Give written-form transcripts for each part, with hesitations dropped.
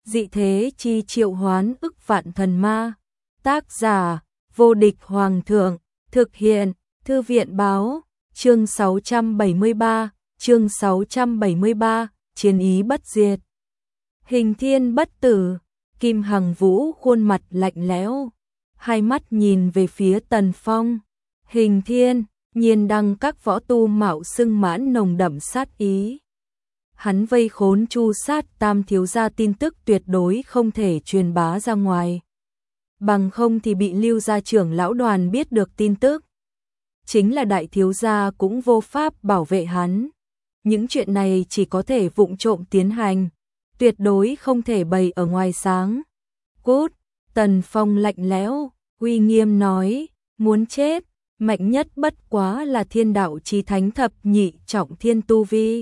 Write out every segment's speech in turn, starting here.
Dị thế chi triệu hoán ức vạn thần ma. Tác giả: Vô địch hoàng thượng. Thực hiện: Thư viện báo. Chương 673, chiến ý bất diệt. Hình thiên bất tử. Kim Hằng Vũ khuôn mặt lạnh lẽo, hai mắt nhìn về phía Tần Phong. Hình thiên, Nhiên Đăng các võ tu mạo xưng mãn nồng đậm sát ý. Hắn vây khốn Chu Sát Tam thiếu gia tin tức tuyệt đối không thể truyền bá ra ngoài. Bằng không thì bị Lưu gia trưởng lão đoàn biết được tin tức. Chính là đại thiếu gia cũng vô pháp bảo vệ hắn. Những chuyện này chỉ có thể vụng trộm tiến hành, tuyệt đối không thể bày ở ngoài sáng. Cút! Tần Phong lạnh lẽo, uy nghiêm nói, muốn chết, mạnh nhất bất quá là thiên đạo chí thánh thập nhị trọng thiên tu vi.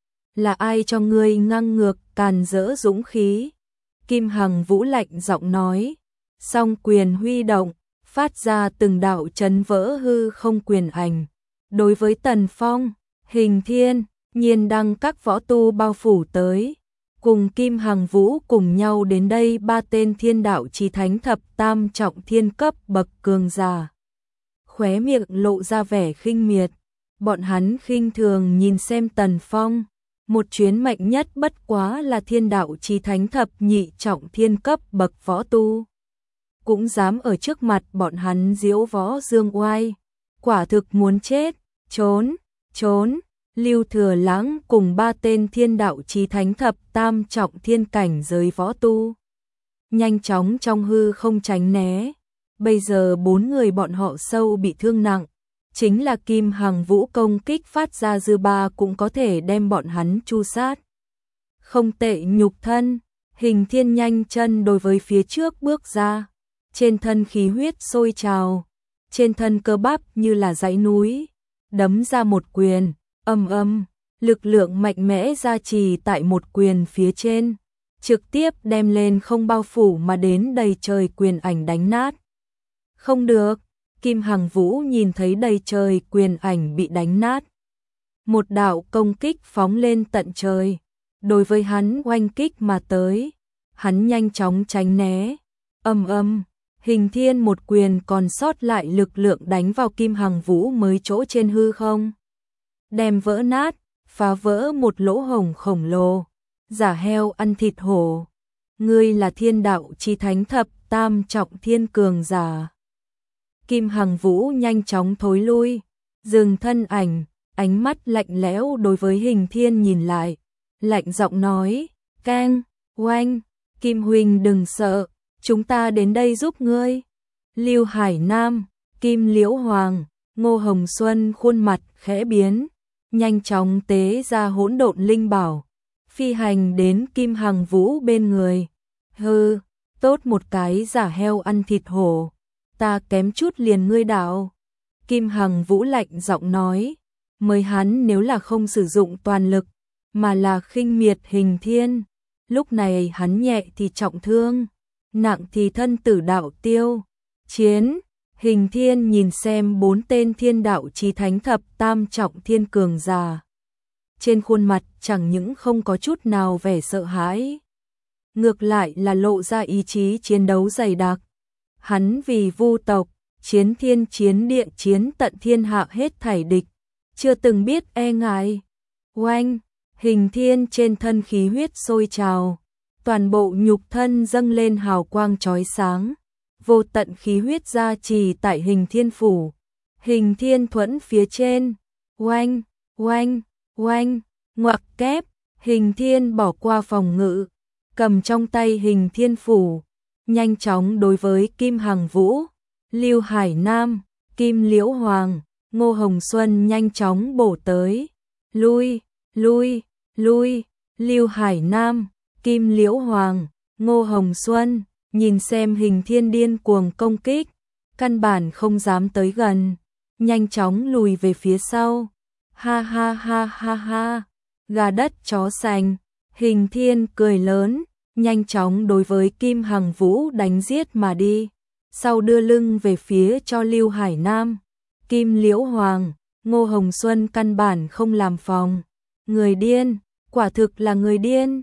Là ai cho ngươi ngang ngược càn rỡ dũng khí? Kim Hằng Vũ lạnh giọng nói, song quyền huy động, phát ra từng đạo chấn vỡ hư không quyền ảnh. Đối với Tần Phong, Hình thiên, Nhiên Đăng các võ tu bao phủ tới, cùng Kim Hằng Vũ cùng nhau đến đây ba tên thiên đạo chí thánh thập tam trọng thiên cấp bậc cường giả. Khóe miệng lộ ra vẻ khinh miệt, bọn hắn khinh thường nhìn xem Tần Phong, một chuyến mạnh nhất bất quá là thiên đạo chí thánh thập nhị trọng thiên cấp bậc võ tu. Cũng dám ở trước mặt bọn hắn diễu võ dương oai, quả thực muốn chết, trốn, trốn. Lưu Thừa Lãng cùng ba tên thiên đạo chí thánh thập tam trọng thiên cảnh giới võ tu nhanh chóng trong hư không tránh né. Bây giờ bốn người bọn họ sâu bị thương nặng, chính là Kim Hằng Vũ công kích phát ra dư ba cũng có thể đem bọn hắn chu sát. Không tệ nhục thân, Hình thiên nhanh chân đối với phía trước bước ra, trên thân khí huyết sôi trào, trên thân cơ bắp như là dãy núi, đấm ra một quyền. Âm âm, lực lượng mạnh mẽ gia trì tại một quyền phía trên, trực tiếp đem lên không bao phủ mà đến đầy trời quyền ảnh đánh nát. Không được, Kim Hằng Vũ nhìn thấy đầy trời quyền ảnh bị đánh nát. Một đạo công kích phóng lên tận trời, đối với hắn oanh kích mà tới, hắn nhanh chóng tránh né. Âm âm, Hình thiên một quyền còn sót lại lực lượng đánh vào Kim Hằng Vũ mới chỗ trên hư không. Đem vỡ nát, phá vỡ một lỗ hổng khổng lồ, giả heo ăn thịt hổ. Ngươi là thiên đạo chí thánh thập tam trọng thiên cường giả. Kim Hằng Vũ nhanh chóng thối lui, dừng thân ảnh, ánh mắt lạnh lẽo đối với Hình thiên nhìn lại, lạnh giọng nói, Kang, oanh, Kim huynh đừng sợ, chúng ta đến đây giúp ngươi. Lưu Hải Nam, Kim Liễu Hoàng, Ngô Hồng Xuân khuôn mặt khẽ biến, nhanh chóng tế ra hỗn độn linh bảo, phi hành đến Kim Hằng Vũ bên người. Hừ, tốt một cái giả heo ăn thịt hổ, ta kém chút liền ngươi đạo. Kim Hằng Vũ lạnh giọng nói, mới hắn nếu là không sử dụng toàn lực, mà là khinh miệt Hình thiên, lúc này hắn nhẹ thì trọng thương, nặng thì thân tử đạo tiêu. Chiến! Hình thiên nhìn xem bốn tên thiên đạo chí thánh thập tam trọng thiên cường giả. Trên khuôn mặt chẳng những không có chút nào vẻ sợ hãi, ngược lại là lộ ra ý chí chiến đấu dày đặc. Hắn vì Vu tộc, chiến thiên chiến địa chiến tận thiên hạ hết thảy địch, chưa từng biết e ngại. Oanh! Hình thiên trên thân khí huyết sôi trào, toàn bộ nhục thân dâng lên hào quang chói sáng. Vô tận khí huyết gia trì tại Hình thiên phủ, Hình thiên thuẫn phía trên, oanh, oanh, oanh, ngoặc kép, Hình thiên bỏ qua phòng ngự, cầm trong tay Hình thiên phủ, nhanh chóng đối với Kim Hằng Vũ, Lưu Hải Nam, Kim Liễu Hoàng, Ngô Hồng Xuân nhanh chóng bổ tới. Lui, lui, lui, Lưu Hải Nam, Kim Liễu Hoàng, Ngô Hồng Xuân nhìn xem Hình thiên điên cuồng công kích, căn bản không dám tới gần, nhanh chóng lùi về phía sau. Ha ha ha ha ha, gà đất chó sành. Hình thiên cười lớn, nhanh chóng đối với Kim Hằng Vũ đánh giết mà đi, sau đưa lưng về phía cho Lưu Hải Nam, Kim Liễu Hoàng, Ngô Hồng Xuân căn bản không làm phòng. Người điên, quả thực là người điên.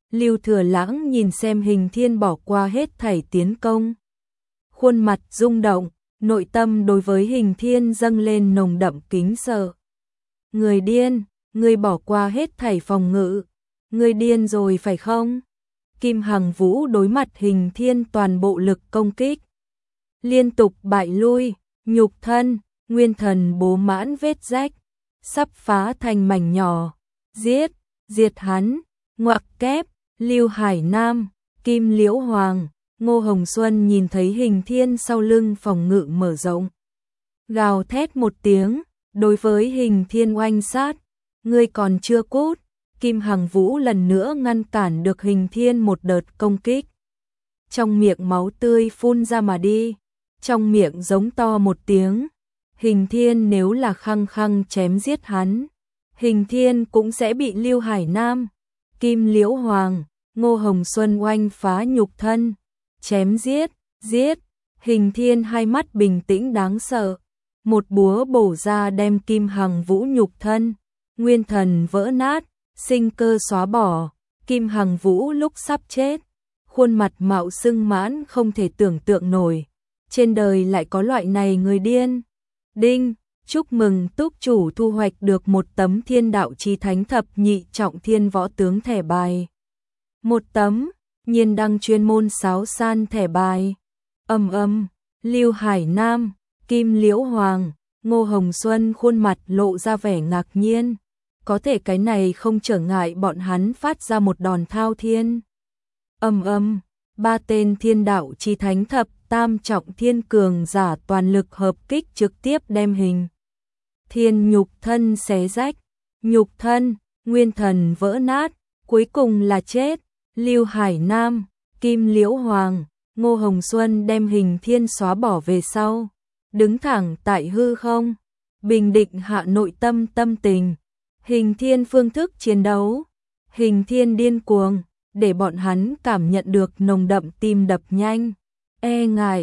Lưu Thừa Lãng nhìn xem Hình Thiên bỏ qua hết thảy tiến công. Khuôn mặt rung động, nội tâm đối với Hình Thiên dâng lên nồng đậm kính sợ. Người điên, người bỏ qua hết thảy phòng ngự. Người điên rồi phải không? Kim Hằng Vũ đối mặt Hình Thiên toàn bộ lực công kích. Liên tục bại lui, nhục thân, nguyên thần bố mãn vết rách, sắp phá thành mảnh nhỏ. Diệt hắn, ngoặc kép, Lưu Hải Nam, Kim Liễu Hoàng, Ngô Hồng Xuân nhìn thấy Hình Thiên sau lưng phòng ngự mở rộng. Gào thét một tiếng, đối với Hình Thiên oanh sát, ngươi còn chưa cút. Kim Hằng Vũ lần nữa ngăn cản được Hình Thiên một đợt công kích. Trong miệng máu tươi phun ra mà đi, trong miệng giống to một tiếng. Hình Thiên nếu là khăng khăng chém giết hắn, Hình Thiên cũng sẽ bị Lưu Hải Nam, Kim Liễu Hoàng, Ngô Hồng Xuân oanh phá nhục thân, chém giết. Hình Thiên hai mắt bình tĩnh đáng sợ, một búa bổ ra đem Kim Hằng Vũ nhục thân, nguyên thần vỡ nát, sinh cơ xóa bỏ. Kim Hằng Vũ lúc sắp chết, khuôn mặt mạo sưng mãn không thể tưởng tượng nổi, trên đời lại có loại này người điên. Đinh, chúc mừng túc chủ thu hoạch được một tấm Thiên Đạo Chí Thánh Thập Nhị Trọng Thiên Võ Tướng thẻ bài. Một tấm, Nhiên Đăng chuyên môn sáo san thẻ bài. Lưu Hải Nam, Kim Liễu Hoàng, Ngô Hồng Xuân khuôn mặt lộ ra vẻ ngạc nhiên. Có thể cái này không trở ngại bọn hắn phát ra một đòn thao thiên. Ba tên Thiên Đạo Chí Thánh Thập Tam Trọng Thiên cường giả toàn lực hợp kích trực tiếp đem Hình Thiên nhục thân xé rách, nhục thân, nguyên thần vỡ nát, cuối cùng là chết. Lưu Hải Nam, Kim Liễu Hoàng, Ngô Hồng Xuân đem Hình Thiên xóa bỏ về sau, đứng thẳng tại hư không, bình định hạ nội tâm tâm tình. Hình Thiên phương thức chiến đấu, Hình Thiên điên cuồng, để bọn hắn cảm nhận được nồng đậm tim đập nhanh. E ngại,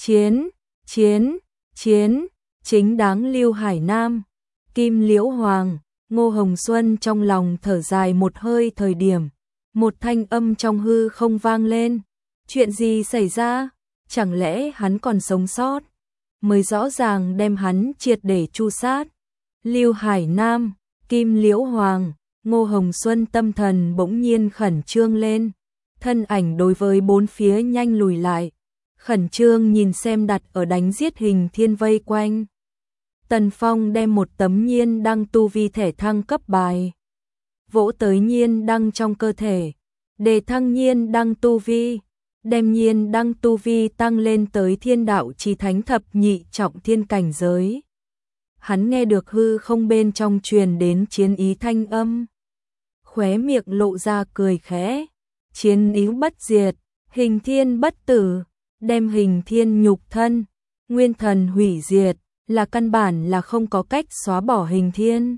chiến, chính đáng. Lưu Hải Nam, Kim Liễu Hoàng, Ngô Hồng Xuân trong lòng thở dài một hơi thời điểm, một thanh âm trong hư không vang lên. Chuyện gì xảy ra? Chẳng lẽ hắn còn sống sót? Mới rõ ràng đem hắn triệt để tru sát. Lưu Hải Nam, Kim Liễu Hoàng, Ngô Hồng Xuân tâm thần bỗng nhiên khẩn trương lên, thân ảnh đối với bốn phía nhanh lùi lại, khẩn trương nhìn xem đặt ở đánh giết Hình Thiên vây quanh. Tần Phong đem một tấm Nhiên Đăng tu vi thẻ thăng cấp bài, vỗ tới Nhiên Đăng trong cơ thể, để thăng Nhiên Đăng tu vi, đem Nhiên Đăng tu vi tăng lên tới Thiên Đạo Chí Thánh Thập Nhị Trọng Thiên cảnh giới. Hắn nghe được hư không bên trong truyền đến chiến ý thanh âm, khóe miệng lộ ra cười khẽ. Chiến ý bất diệt, Hình Thiên bất tử, đem Hình Thiên nhục thân, nguyên thần hủy diệt, là căn bản là không có cách xóa bỏ Hình Thiên.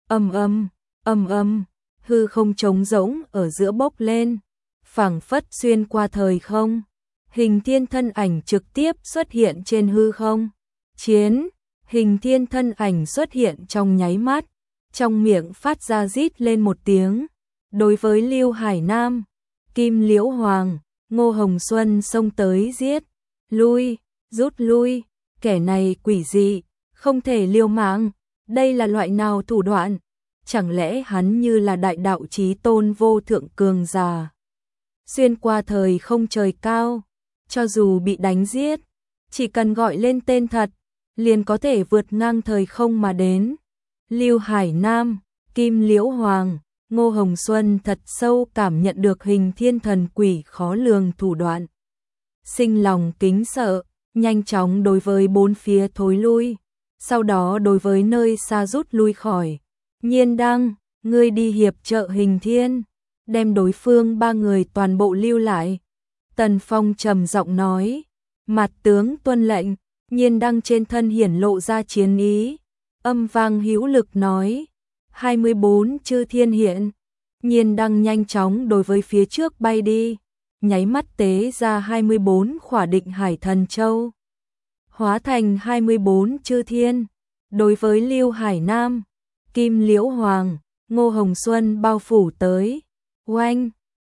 Hư không trống rỗng ở giữa bốc lên, phảng phất xuyên qua thời không. Hình Thiên thân ảnh trực tiếp xuất hiện trên hư không. Hình Thiên thân ảnh xuất hiện trong nháy mắt, trong miệng phát ra rít lên một tiếng. Đối với Lưu Hải Nam, Kim Liễu Hoàng, Ngô Hồng Xuân xông tới giết. Rút lui, kẻ này quỷ dị, không thể liều mạng. Đây là loại nào thủ đoạn? Chẳng lẽ hắn như là đại đạo chí tôn vô thượng cường giả, xuyên qua thời không trời cao, cho dù bị đánh giết, chỉ cần gọi lên tên thật, liền có thể vượt ngang thời không mà đến. Lưu Hải Nam, Kim Liễu Hoàng, Ngô Hồng Xuân thật sâu cảm nhận được Hình Thiên thần quỷ khó lường thủ đoạn, sinh lòng kính sợ, nhanh chóng đối với bốn phía thối lui, sau đó đối với nơi xa rút lui khỏi. Nhiên Đăng, ngươi đi hiệp trợ Hình Thiên, đem đối phương ba người toàn bộ lưu lại. Tần Phong trầm giọng nói. Mặt tướng tuân lệnh. Nhiên Đăng trên thân hiển lộ ra chiến ý, âm vang hữu lực nói. 24 chư thiên hiện. Nhiên Đăng nhanh chóng đối với phía trước bay đi, nháy mắt tế ra 24 khỏa định hải thần châu, hóa thành 24 chư thiên, đối với Lưu Hải Nam, Kim Liễu Hoàng, Ngô Hồng Xuân bao phủ tới. Oanh,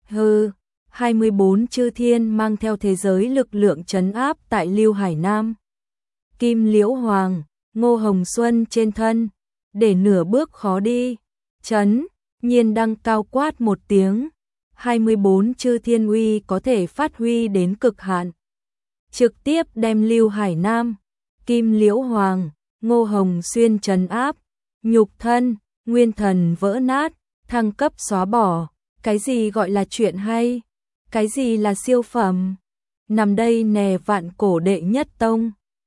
Hừ, 24 chư thiên mang theo thế giới lực lượng trấn áp tại Lưu Hải Nam. Kim Liễu Hoàng, Ngô Hồng Xuân trên thân, để nửa bước khó đi. Trấn Nhiên Đăng cao quát một tiếng, 24 chư thiên uy có thể phát huy đến cực hạn, trực tiếp đem Lưu Hải Nam, Kim Liễu Hoàng, Ngô Hồng Xuyên trấn áp, nhục thân, nguyên thần vỡ nát, thăng cấp xóa bỏ. Cái gì gọi là chuyện hay? Cái gì là siêu phẩm? Nằm đây nè vạn cổ đệ nhất tông.